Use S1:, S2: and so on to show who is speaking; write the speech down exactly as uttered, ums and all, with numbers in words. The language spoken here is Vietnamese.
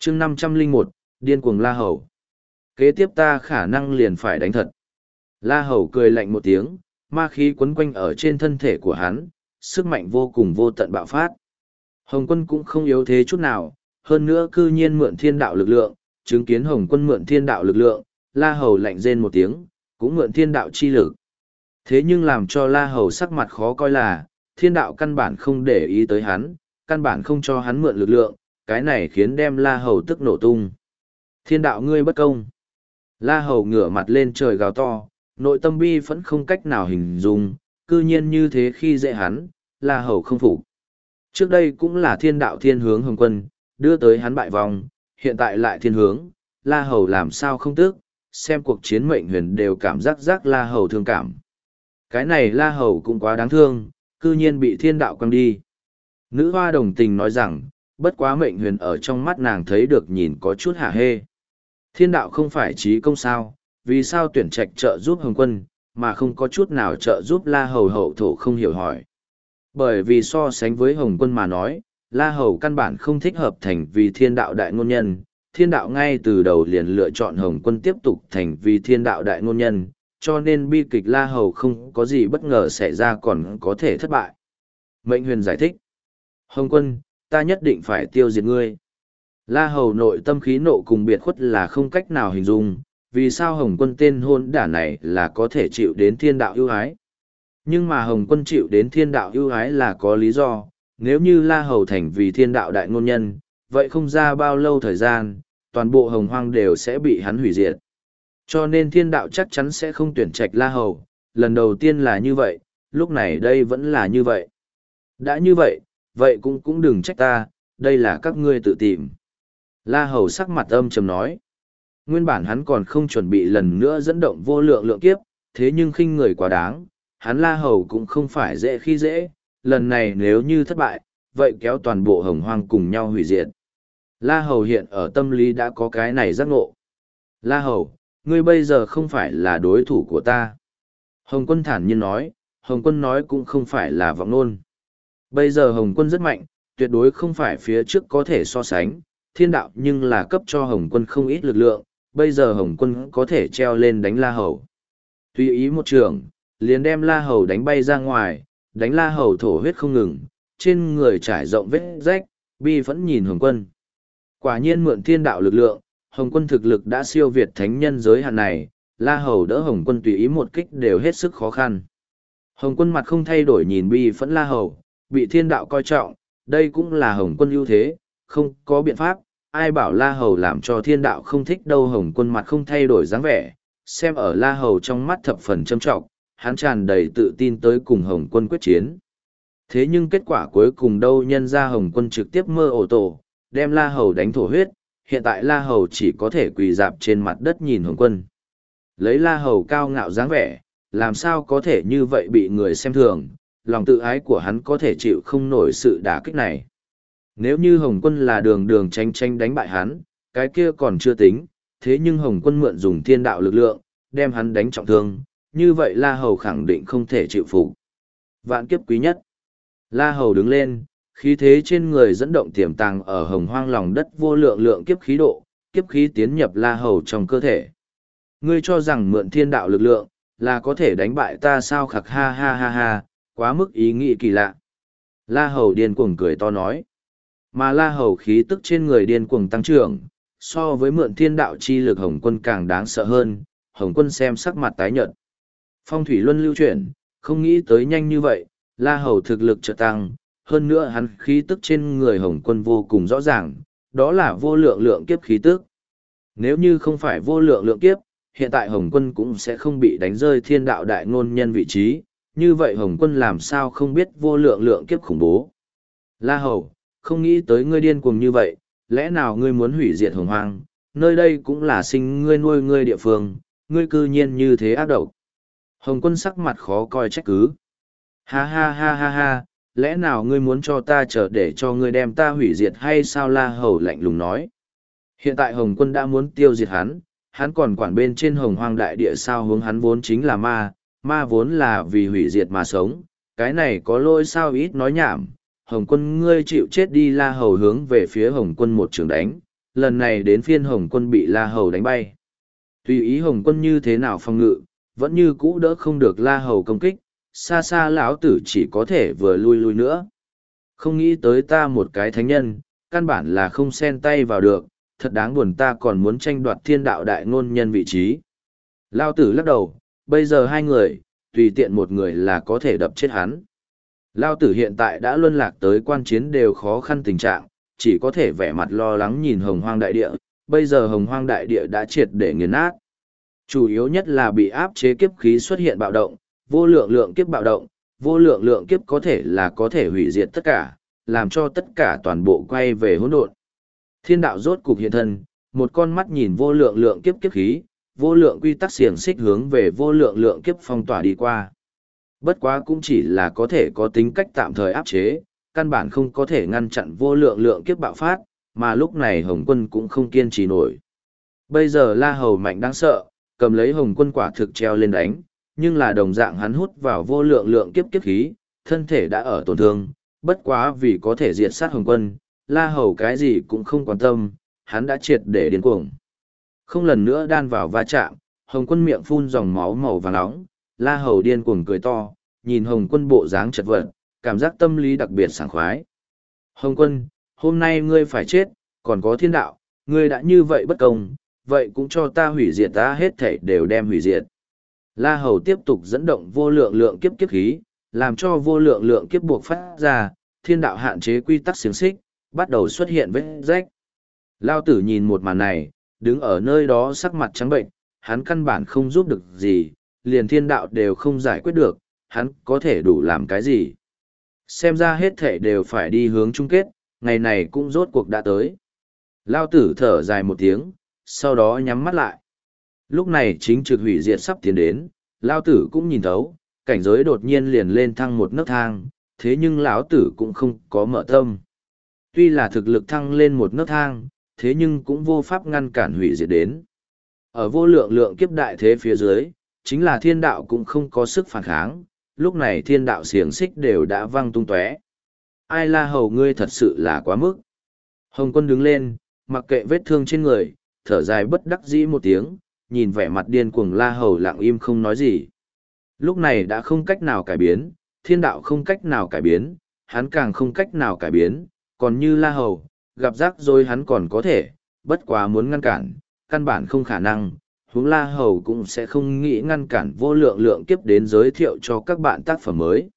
S1: chương năm trăm linh một, điên cuồng La Hầu. Kế tiếp ta khả năng liền phải đánh thật. La Hầu cười lạnh một tiếng, ma khí quấn quanh ở trên thân thể của hắn, sức mạnh vô cùng vô tận bạo phát. Hồng Quân cũng không yếu thế chút nào, hơn nữa cư nhiên mượn thiên đạo lực lượng, chứng kiến Hồng Quân mượn thiên đạo lực lượng, La Hầu lạnh rên một tiếng, cũng mượn thiên đạo chi lực. Thế nhưng làm cho La Hầu sắc mặt khó coi là, thiên đạo căn bản không để ý tới hắn, căn bản không cho hắn mượn lực lượng, cái này khiến đem La Hầu tức nổ tung. Thiên đạo ngươi bất công. La Hầu ngửa mặt lên trời gào to, nội tâm bi vẫn không cách nào hình dung, cư nhiên như thế khi dễ hắn, La Hầu không phục. Trước đây cũng là thiên đạo thiên hướng Hồng Quân, đưa tới hắn bại vòng, hiện tại lại thiên hướng, La Hầu làm sao không tức, xem cuộc chiến mệnh huyền đều cảm giác giác La Hầu thương cảm. Cái này La Hầu cũng quá đáng thương, cư nhiên bị thiên đạo quăng đi. Nữ hoa đồng tình nói rằng, bất quá mệnh huyền ở trong mắt nàng thấy được nhìn có chút hả hê. Thiên đạo không phải trí công sao, vì sao tuyển trạch trợ giúp Hồng Quân, mà không có chút nào trợ giúp La Hầu hậu thổ không hiểu hỏi. Bởi vì so sánh với Hồng Quân mà nói, La Hầu căn bản không thích hợp thành vì thiên đạo đại ngôn nhân, thiên đạo ngay từ đầu liền lựa chọn Hồng Quân tiếp tục thành vì thiên đạo đại ngôn nhân, cho nên bi kịch La Hầu không có gì bất ngờ xảy ra còn có thể thất bại. Mệnh huyền giải thích. Hồng Quân, ta nhất định phải tiêu diệt ngươi. La Hầu nội tâm khí nộ cùng biệt khuất là không cách nào hình dung, vì sao Hồng Quân tên hôn đả này là có thể chịu đến thiên đạo ưu ái. Nhưng mà Hồng Quân chịu đến thiên đạo ưu ái là có lý do, nếu như La Hầu thành vì thiên đạo đại ngôn nhân, vậy không ra bao lâu thời gian, toàn bộ hồng hoang đều sẽ bị hắn hủy diệt. Cho nên thiên đạo chắc chắn sẽ không tuyển trạch La Hầu, lần đầu tiên là như vậy, lúc này đây vẫn là như vậy. Đã như vậy, vậy cũng cũng đừng trách ta, đây là các ngươi tự tìm. La Hầu sắc mặt âm trầm nói. Nguyên bản hắn còn không chuẩn bị lần nữa dẫn động vô lượng lượng kiếp, thế nhưng khinh người quá đáng, hắn La Hầu cũng không phải dễ khi dễ, lần này nếu như thất bại, vậy kéo toàn bộ hồng hoang cùng nhau hủy diệt. La Hầu hiện ở tâm lý đã có cái này giác ngộ. La Hầu, ngươi bây giờ không phải là đối thủ của ta. Hồng Quân thản nhiên nói, Hồng Quân nói cũng không phải là vọng ngôn. Bây giờ Hồng Quân rất mạnh, tuyệt đối không phải phía trước có thể so sánh, thiên đạo nhưng là cấp cho Hồng Quân không ít lực lượng, bây giờ Hồng Quân có thể treo lên đánh La Hầu. Tùy ý một trường, liền đem La Hầu đánh bay ra ngoài, đánh La Hầu thổ huyết không ngừng, trên người trải rộng vết rách, bi vẫn nhìn Hồng Quân. Quả nhiên mượn thiên đạo lực lượng, Hồng Quân thực lực đã siêu việt thánh nhân giới hạn này, La Hầu đỡ Hồng Quân tùy ý một kích đều hết sức khó khăn. Hồng Quân mặt không thay đổi nhìn bi phẫn La Hầu, bị thiên đạo coi trọng, đây cũng là Hồng Quân ưu thế, không có biện pháp, ai bảo La Hầu làm cho thiên đạo không thích đâu. Hồng Quân mặt không thay đổi dáng vẻ, xem ở La Hầu trong mắt thập phần châm trọng, hắn tràn đầy tự tin tới cùng Hồng Quân quyết chiến. Thế nhưng kết quả cuối cùng đâu, nhân ra Hồng Quân trực tiếp mơ ổ tổ, đem La Hầu đánh thổ huyết, hiện tại La Hầu chỉ có thể quỳ dạp trên mặt đất nhìn Hồng Quân. Lấy La Hầu cao ngạo dáng vẻ, làm sao có thể như vậy bị người xem thường, lòng tự ái của hắn có thể chịu không nổi sự đả kích này. Nếu như Hồng Quân là đường đường tranh tranh đánh bại hắn, cái kia còn chưa tính, thế nhưng Hồng Quân mượn dùng thiên đạo lực lượng, đem hắn đánh trọng thương, như vậy La Hầu khẳng định không thể chịu phục. Vạn kiếp quý nhất. La Hầu đứng lên, khí thế trên người dẫn động tiềm tàng ở hồng hoang lòng đất vô lượng lượng kiếp khí độ, kiếp khí tiến nhập La Hầu trong cơ thể. Ngươi cho rằng mượn thiên đạo lực lượng, là có thể đánh bại ta sao? Khặc ha ha ha ha, quá mức ý nghĩ kỳ lạ. La Hầu điên cuồng cười to nói. Mà La Hầu khí tức trên người điên cuồng tăng trưởng, so với mượn thiên đạo chi lực Hồng Quân càng đáng sợ hơn. Hồng Quân xem sắc mặt tái nhợt. Phong thủy luân lưu chuyển, không nghĩ tới nhanh như vậy, La Hầu thực lực chợt tăng, hơn nữa hắn khí tức trên người Hồng Quân vô cùng rõ ràng, đó là vô lượng lượng kiếp khí tức. Nếu như không phải vô lượng lượng kiếp, hiện tại Hồng Quân cũng sẽ không bị đánh rơi thiên đạo đại ngôn nhân vị trí, như vậy Hồng Quân làm sao không biết vô lượng lượng kiếp khủng bố. La Hầu, không nghĩ tới ngươi điên cuồng như vậy, lẽ nào ngươi muốn hủy diệt hồng hoang, nơi đây cũng là sinh ngươi nuôi ngươi địa phương, ngươi cư nhiên như thế ác độc. Hồng Quân sắc mặt khó coi trách cứ. Ha ha ha ha ha, lẽ nào ngươi muốn cho ta chờ để cho ngươi đem ta hủy diệt hay sao? La Hầu lạnh lùng nói. Hiện tại Hồng Quân đã muốn tiêu diệt hắn, hắn còn quản bên trên hồng hoang đại địa sao? Hướng hắn vốn chính là ma, ma vốn là vì hủy diệt mà sống, cái này có lỗi sao? Ít nói nhảm. Hồng Quân ngươi chịu chết đi. La Hầu hướng về phía Hồng Quân một trường đánh, lần này đến phiên Hồng Quân bị La Hầu đánh bay. Tùy ý Hồng Quân như thế nào phòng ngự, vẫn như cũ đỡ không được La Hầu công kích, xa xa lão tử chỉ có thể vừa lui lui nữa. Không nghĩ tới ta một cái thánh nhân, căn bản là không xen tay vào được, thật đáng buồn, ta còn muốn tranh đoạt thiên đạo đại ngôn nhân vị trí. Lão tử lắc đầu, bây giờ hai người, tùy tiện một người là có thể đập chết hắn. Lão tử hiện tại đã luân lạc tới quan chiến đều khó khăn tình trạng, chỉ có thể vẻ mặt lo lắng nhìn hồng hoang đại địa, bây giờ hồng hoang đại địa đã triệt để nghiền nát. Chủ yếu nhất là bị áp chế kiếp khí xuất hiện bạo động, vô lượng lượng kiếp bạo động, vô lượng lượng kiếp có thể là có thể hủy diệt tất cả, làm cho tất cả toàn bộ quay về hỗn độn. Thiên đạo rốt cục hiện thân, một con mắt nhìn vô lượng lượng kiếp kiếp khí, vô lượng quy tắc xiềng xích hướng về vô lượng lượng kiếp phong tỏa đi qua. Bất quá cũng chỉ là có thể có tính cách tạm thời áp chế, căn bản không có thể ngăn chặn vô lượng lượng kiếp bạo phát, mà lúc này Hồng Quân cũng không kiên trì nổi. Bây giờ La Hầu mạnh đáng sợ, cầm lấy Hồng Quân quả thực treo lên đánh, nhưng là đồng dạng hắn hút vào vô lượng lượng kiếp kiếp khí, thân thể đã ở tổn thương, bất quá vì có thể diệt sát Hồng Quân, La Hầu cái gì cũng không quan tâm, hắn đã triệt để điên cuồng. Không lần nữa đan vào va chạm, Hồng Quân miệng phun dòng máu màu vàng nóng, La Hầu điên cuồng cười to, nhìn Hồng Quân bộ dáng chật vật, cảm giác tâm lý đặc biệt sảng khoái. Hồng Quân, hôm nay ngươi phải chết, còn có thiên đạo, ngươi đã như vậy bất công, vậy cũng cho ta hủy diệt, ta hết thảy đều đem hủy diệt. La Hầu tiếp tục dẫn động vô lượng lượng kiếp kiếp khí, làm cho vô lượng lượng kiếp buộc phát ra, thiên đạo hạn chế quy tắc xiềng xích, bắt đầu xuất hiện vết rách. Lao tử nhìn một màn này, đứng ở nơi đó sắc mặt trắng bệnh, hắn căn bản không giúp được gì, liền thiên đạo đều không giải quyết được, hắn có thể đủ làm cái gì. Xem ra hết thể đều phải đi hướng chung kết, ngày này cũng rốt cuộc đã tới. Lao tử thở dài một tiếng, sau đó nhắm mắt lại. Lúc này chính trực hủy diệt sắp tiến đến, Lao tử cũng nhìn thấu, cảnh giới đột nhiên liền lên thăng một nấc thang, thế nhưng lão tử cũng không có mở tâm. Tuy là thực lực thăng lên một nấc thang, thế nhưng cũng vô pháp ngăn cản hủy diệt đến. Ở vô lượng lượng kiếp đại thế phía dưới, chính là thiên đạo cũng không có sức phản kháng, lúc này thiên đạo xiềng xích đều đã văng tung tóe. Ai La Hầu ngươi thật sự là quá mức. Hồng Quân đứng lên, mặc kệ vết thương trên người, thở dài bất đắc dĩ một tiếng, nhìn vẻ mặt điên cuồng La Hầu lặng im không nói gì. Lúc này đã không cách nào cải biến, thiên đạo không cách nào cải biến, hắn càng không cách nào cải biến, còn như La Hầu, gặp rắc rối hắn còn có thể, bất quá muốn ngăn cản, căn bản không khả năng, huống La Hầu cũng sẽ không nghĩ ngăn cản vô lượng lượng kiếp đến giới thiệu cho các bạn tác phẩm mới.